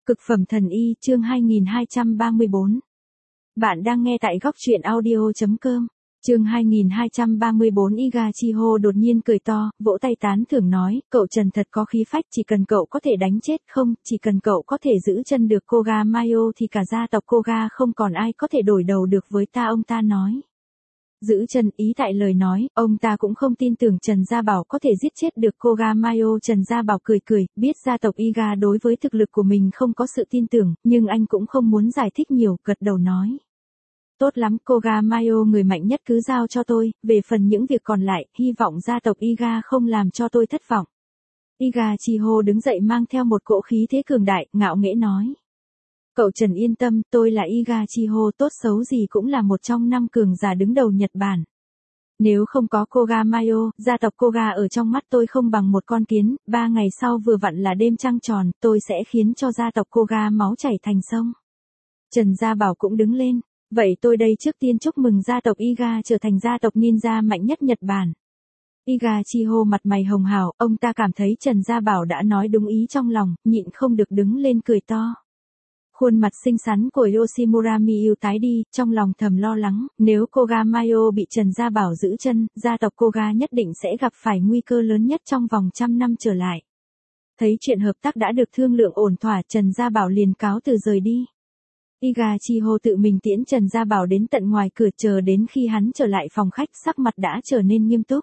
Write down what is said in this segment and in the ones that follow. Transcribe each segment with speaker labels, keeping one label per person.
Speaker 1: Cực phẩm thần y chương 2234. Bạn đang nghe tại góc truyện audio.com. Chương 2234. Igachiho đột nhiên cười to, vỗ tay tán thưởng nói, cậu Trần thật có khí phách, chỉ cần cậu có thể đánh chết không, chỉ cần cậu có thể giữ chân được Koga Mayo thì cả gia tộc Koga không còn ai có thể đổi đầu được với ta, ông ta nói. Giữ chân, ý tại lời nói, ông ta cũng không tin tưởng Trần Gia Bảo có thể giết chết được Koga Mayo. Trần Gia Bảo cười cười, biết gia tộc Iga đối với thực lực của mình không có sự tin tưởng, nhưng anh cũng không muốn giải thích nhiều, gật đầu nói. Tốt lắm, Koga Mayo người mạnh nhất cứ giao cho tôi, về phần những việc còn lại, hy vọng gia tộc Iga không làm cho tôi thất vọng. Igachiho đứng dậy mang theo một cỗ khí thế cường đại, ngạo nghễ nói. Cậu Trần yên tâm, tôi là Igachiho, tốt xấu gì cũng là một trong 5 cường giả đứng đầu Nhật Bản. Nếu không có Koga Mayo, gia tộc Koga ở trong mắt tôi không bằng một con kiến, 3 ngày sau vừa vặn là đêm trăng tròn, tôi sẽ khiến cho gia tộc Koga máu chảy thành sông. Trần Gia Bảo cũng đứng lên, vậy tôi đây trước tiên chúc mừng gia tộc Iga trở thành gia tộc ninja mạnh nhất Nhật Bản. Igachiho mặt mày hồng hào, ông ta cảm thấy Trần Gia Bảo đã nói đúng ý trong lòng, nhịn không được đứng lên cười to. Khuôn mặt xinh xắn của Yoshimura Miyu tái đi, trong lòng thầm lo lắng, nếu Koga Mayo bị Trần Gia Bảo giữ chân, gia tộc Koga nhất định sẽ gặp phải nguy cơ lớn nhất trong vòng 100 năm trở lại. Thấy chuyện hợp tác đã được thương lượng ổn thỏa, Trần Gia Bảo liền cáo từ rời đi. Igachiho tự mình tiễn Trần Gia Bảo đến tận ngoài cửa, chờ đến khi hắn trở lại phòng khách, sắc mặt đã trở nên nghiêm túc.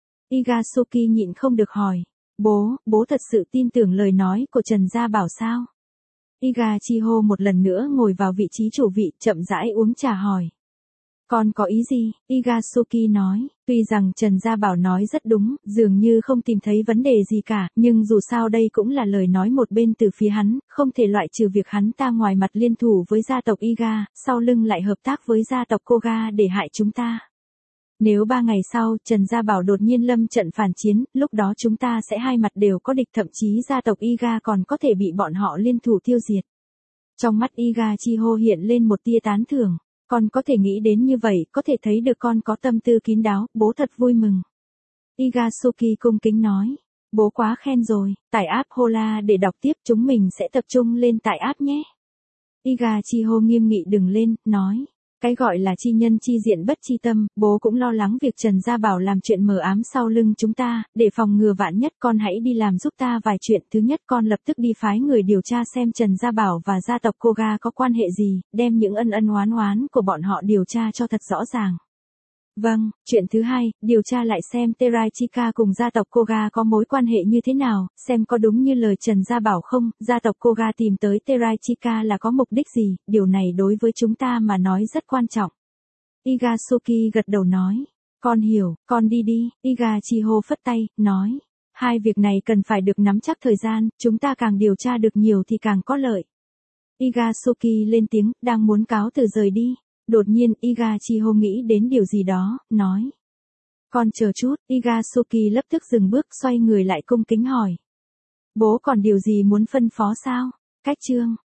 Speaker 1: Igasuki nhịn không được hỏi, bố thật sự tin tưởng lời nói của Trần Gia Bảo sao? Igachiho một lần nữa ngồi vào vị trí chủ vị, chậm rãi uống trà hỏi. Con có ý gì? Igasuki nói, tuy rằng Trần Gia Bảo nói rất đúng, dường như không tìm thấy vấn đề gì cả, nhưng dù sao đây cũng là lời nói một bên từ phía hắn, không thể loại trừ việc hắn ta ngoài mặt liên thủ với gia tộc Iga, sau lưng lại hợp tác với gia tộc Koga để hại chúng ta. Nếu 3 ngày sau, Trần Gia Bảo đột nhiên lâm trận phản chiến, lúc đó chúng ta sẽ hai mặt đều có địch, thậm chí gia tộc Iga còn có thể bị bọn họ liên thủ tiêu diệt. Trong mắt Igachiho hiện lên một tia tán thưởng. Con có thể nghĩ đến như vậy, có thể thấy được con có tâm tư kín đáo, bố thật vui mừng. Igasuki cung kính nói. Bố quá khen rồi, tải app Hola để đọc tiếp, chúng mình sẽ tập trung lên tải app nhé. Igachiho nghiêm nghị đứng lên, nói. Cái gọi là chi nhân chi diện bất chi tâm, bố cũng lo lắng việc Trần Gia Bảo làm chuyện mờ ám sau lưng chúng ta, để phòng ngừa vạn nhất con hãy đi làm giúp ta vài chuyện. Thứ nhất, con lập tức đi phái người điều tra xem Trần Gia Bảo và gia tộc Koga có quan hệ gì, đem những ân oán của bọn họ điều tra cho thật rõ ràng. Vâng, chuyện thứ hai, điều tra lại xem Teraichika cùng gia tộc Koga có mối quan hệ như thế nào, xem có đúng như lời Trần Gia Bảo không, gia tộc Koga tìm tới Teraichika là có mục đích gì, điều này đối với chúng ta mà nói rất quan trọng. Igasuki gật đầu nói, con hiểu, con đi đi. Igachiho phất tay, nói, hai việc này cần phải được nắm chắc thời gian, chúng ta càng điều tra được nhiều thì càng có lợi. Igasuki lên tiếng, đang muốn cáo từ rời đi. Đột nhiên, Igachiho nghĩ đến điều gì đó, nói. Con chờ chút, Igasuki lập tức dừng bước, xoay người lại cung kính hỏi. Bố còn điều gì muốn phân phó sao? Cách chương.